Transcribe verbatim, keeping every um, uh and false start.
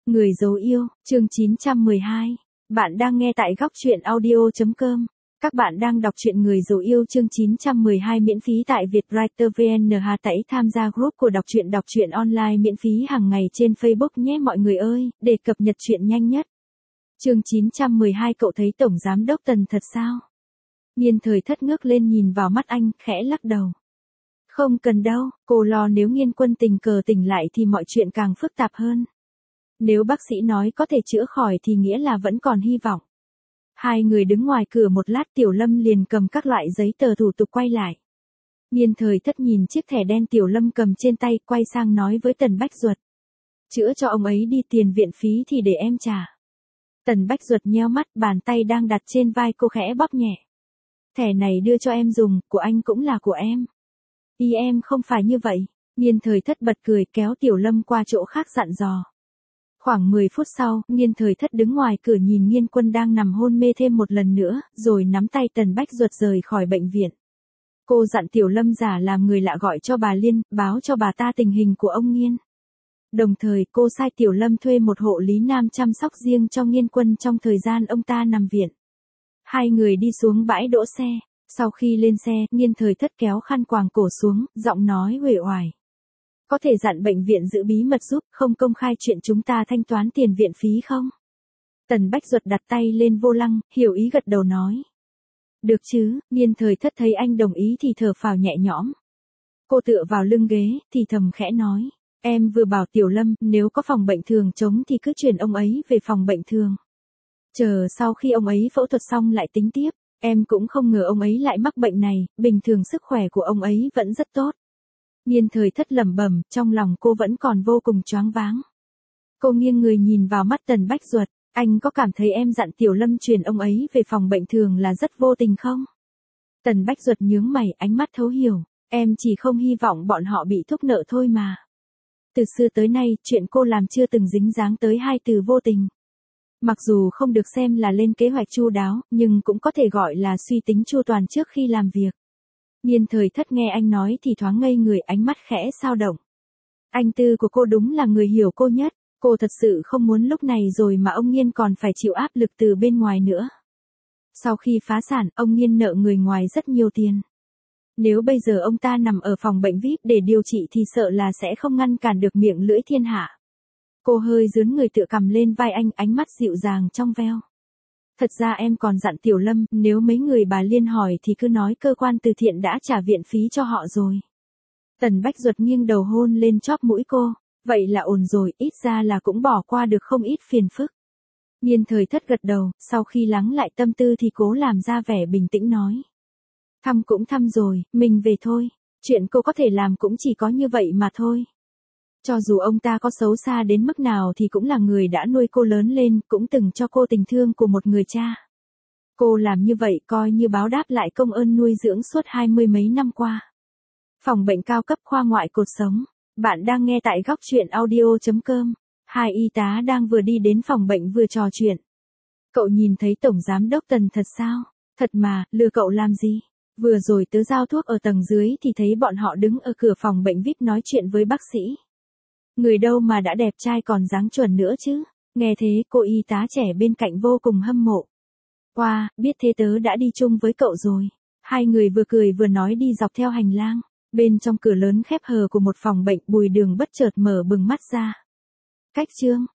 Người dấu yêu, chương chín trăm mười hai. Bạn đang nghe tại góc truyện audio chấm com. Các bạn đang đọc truyện Người dấu yêu chương chín trăm mười hai miễn phí tại Vietwriter vê en. Hãy tải tham gia group của đọc truyện đọc truyện online miễn phí hàng ngày trên Facebook nhé mọi người ơi, để cập nhật truyện nhanh nhất. Chương chín trăm mười hai Cậu thấy Tổng Giám đốc Tần thật sao? Nghiên Thời Thất ngước lên nhìn vào mắt anh, khẽ lắc đầu. Không cần đâu, cô lo nếu Nghiên Quân tình cờ tỉnh lại thì mọi chuyện càng phức tạp hơn. Nếu bác sĩ nói có thể chữa khỏi thì nghĩa là vẫn còn hy vọng. Hai người đứng ngoài cửa một lát, Tiểu Lâm liền cầm các loại giấy tờ thủ tục quay lại. Nghiên Thời Thất nhìn chiếc thẻ đen Tiểu Lâm cầm trên tay, quay sang nói với Tần Bách Duật. Chữa cho ông ấy đi, tiền viện phí thì để em trả. Tần Bách Duật nheo mắt, bàn tay đang đặt trên vai cô khẽ bóp nhẹ. Thẻ này đưa cho em dùng, của anh cũng là của em. Ý em không phải như vậy. Nghiên Thời Thất bật cười, kéo Tiểu Lâm qua chỗ khác dặn dò. Khoảng mười phút sau, Nghiên Thời Thất đứng ngoài cửa nhìn Nghiên Quân đang nằm hôn mê thêm một lần nữa, rồi nắm tay Tần Bách Duật rời khỏi bệnh viện. Cô dặn Tiểu Lâm giả làm người lạ gọi cho bà Liên, báo cho bà ta tình hình của ông Nghiên. Đồng thời cô sai Tiểu Lâm thuê một hộ lý nam chăm sóc riêng cho Nghiên Quân trong thời gian ông ta nằm viện. Hai người đi xuống bãi đỗ xe. Sau khi lên xe, Nghiên Thời Thất kéo khăn quàng cổ xuống, giọng nói uể oải. Có thể dặn bệnh viện giữ bí mật giúp, không công khai chuyện chúng ta thanh toán tiền viện phí không? Tần Bách Duật đặt tay lên vô lăng, hiểu ý gật đầu nói. Được chứ, Nghiên Thời Thất thấy anh đồng ý thì thở phào nhẹ nhõm. Cô tựa vào lưng ghế, thì thầm khẽ nói. Em vừa bảo Tiểu Lâm, nếu có phòng bệnh thường trống thì cứ chuyển ông ấy về phòng bệnh thường. Chờ sau khi ông ấy phẫu thuật xong lại tính tiếp. Em cũng không ngờ ông ấy lại mắc bệnh này, bình thường sức khỏe của ông ấy vẫn rất tốt. Nghiên Thời Thất lẩm bẩm, trong lòng cô vẫn còn vô cùng choáng váng. Cô nghiêng người nhìn vào mắt Tần Bách Duật, anh có cảm thấy em dặn Tiểu Lâm chuyển ông ấy về phòng bệnh thường là rất vô tình không? Tần Bách Duật nhướng mày, ánh mắt thấu hiểu, em chỉ không hy vọng bọn họ bị thúc nợ thôi mà. Từ xưa tới nay, chuyện cô làm chưa từng dính dáng tới hai từ vô tình. Mặc dù không được xem là lên kế hoạch chu đáo, nhưng cũng có thể gọi là suy tính chu toàn trước khi làm việc. Nghiên Thời Thất nghe anh nói thì thoáng ngây người, ánh mắt khẽ xao động. Anh Tư của cô đúng là người hiểu cô nhất, cô thật sự không muốn lúc này rồi mà ông Nghiên còn phải chịu áp lực từ bên ngoài nữa. Sau khi phá sản, ông Nghiên nợ người ngoài rất nhiều tiền. Nếu bây giờ ông ta nằm ở phòng bệnh vi ai pi để điều trị thì sợ là sẽ không ngăn cản được miệng lưỡi thiên hạ. Cô hơi dướn người tựa cằm lên vai anh, ánh mắt dịu dàng trong veo. Thật ra em còn dặn Tiểu Lâm, nếu mấy người bà Liên hỏi thì cứ nói cơ quan từ thiện đã trả viện phí cho họ rồi. Tần Bách Duật nghiêng đầu hôn lên chóp mũi cô, vậy là ổn rồi, ít ra là cũng bỏ qua được không ít phiền phức. Nghiên Thời Thất gật đầu, sau khi lắng lại tâm tư thì cố làm ra vẻ bình tĩnh nói. Thăm cũng thăm rồi, mình về thôi, chuyện cô có thể làm cũng chỉ có như vậy mà thôi. Cho dù ông ta có xấu xa đến mức nào thì cũng là người đã nuôi cô lớn lên, cũng từng cho cô tình thương của một người cha. Cô làm như vậy coi như báo đáp lại công ơn nuôi dưỡng suốt hai mươi mấy năm qua. Phòng bệnh cao cấp khoa ngoại cột sống. Bạn đang nghe tại góc truyện audio chấm com. Hai y tá đang vừa đi đến phòng bệnh vừa trò chuyện. Cậu nhìn thấy Tổng Giám đốc Tần thật sao? Thật mà, lừa cậu làm gì? Vừa rồi tớ giao thuốc ở tầng dưới thì thấy bọn họ đứng ở cửa phòng bệnh vi ai pi nói chuyện với bác sĩ. Người đâu mà đã đẹp trai còn dáng chuẩn nữa chứ. Nghe thế, cô y tá trẻ bên cạnh vô cùng hâm mộ. Wow, biết thế tớ đã đi chung với cậu rồi. Hai người vừa cười vừa nói đi dọc theo hành lang. Bên trong cửa lớn khép hờ của một phòng bệnh, Bùi Đường bất chợt mở bừng mắt ra. Cách chương,